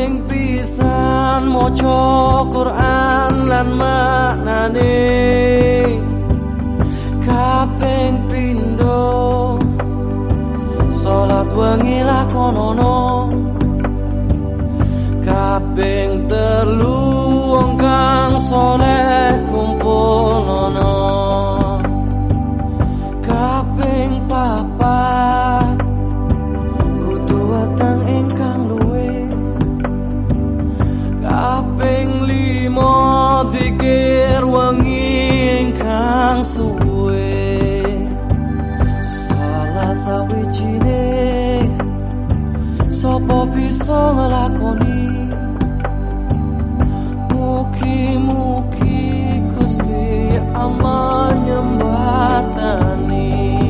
Kaping pisan maca Quran lan maknane, kaping pindho salat wengi lakonono, kaping telu wong kang saleh kumpulana, kaping papat kudu weteng ingkang luwe, kaping lima zikir wengi ingkang suwe. Salah sawijine sapa bisa nglakoni, mugi-mugi Gusti Allah nyembatani.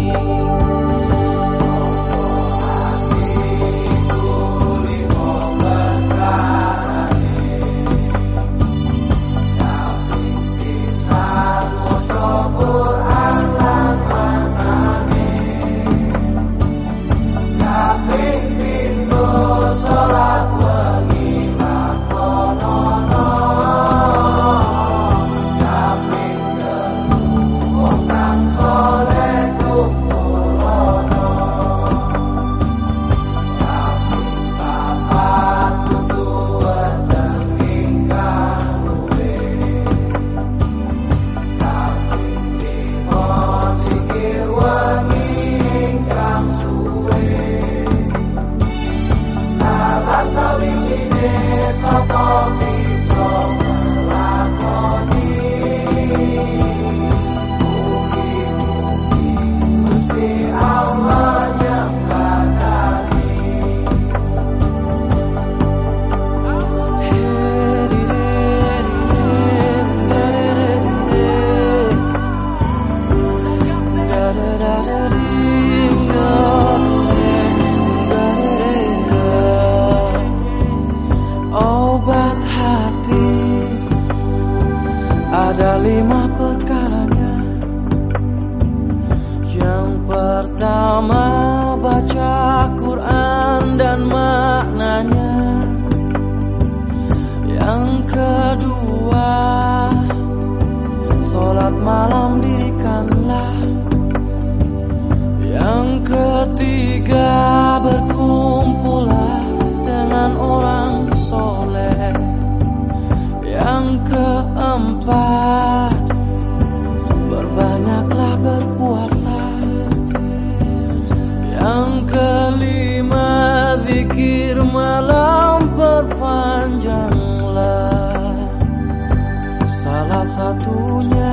Ada 5 perkaranya. Yang pertama baca Quran dan maknanya. Yang kedua salat malam dirikanlah. Yang ketiga berkumpullah dengan orang soleh. Yang keempat berbanyaklah berpuasa. Yang kelima zikir malam perpanjanglah. Salah satunya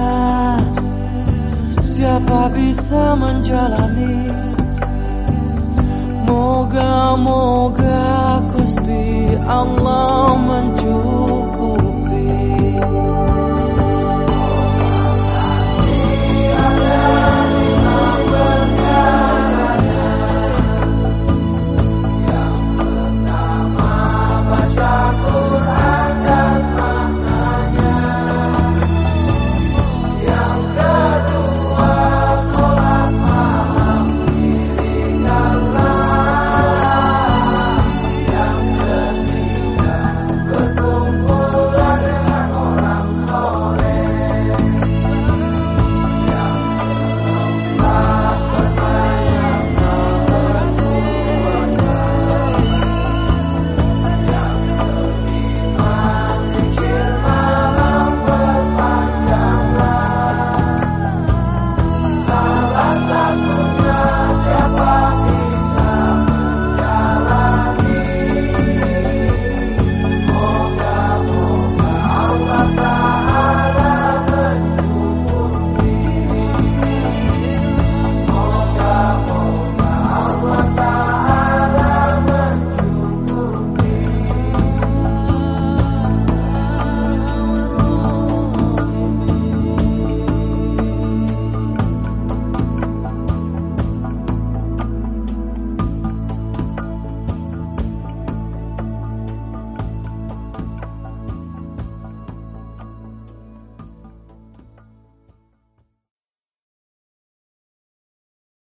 siapa bisa menjalani, moga-moga Gusti Allah